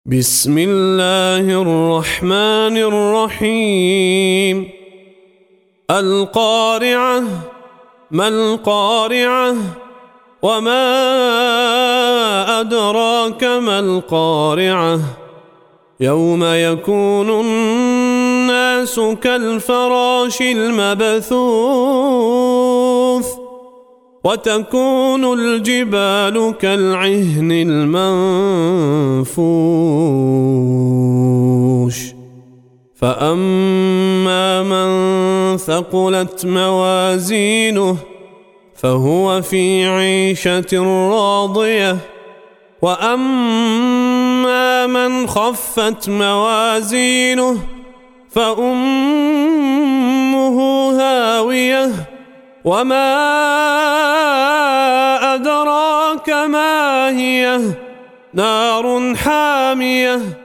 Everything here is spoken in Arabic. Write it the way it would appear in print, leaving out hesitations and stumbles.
بسم الله الرحمن الرحيم. القارعة. ما القارعة؟ وما أدراك ما القارعة؟ يوم يكون الناس كالفراش المبثوث وتكون الجبال كالعهن المنفوش فأما من ثقلت موازينه فهو في عيشة راضية وأما من خفت موازينه فأمه هاوية وما أدراك ما هي نار حامية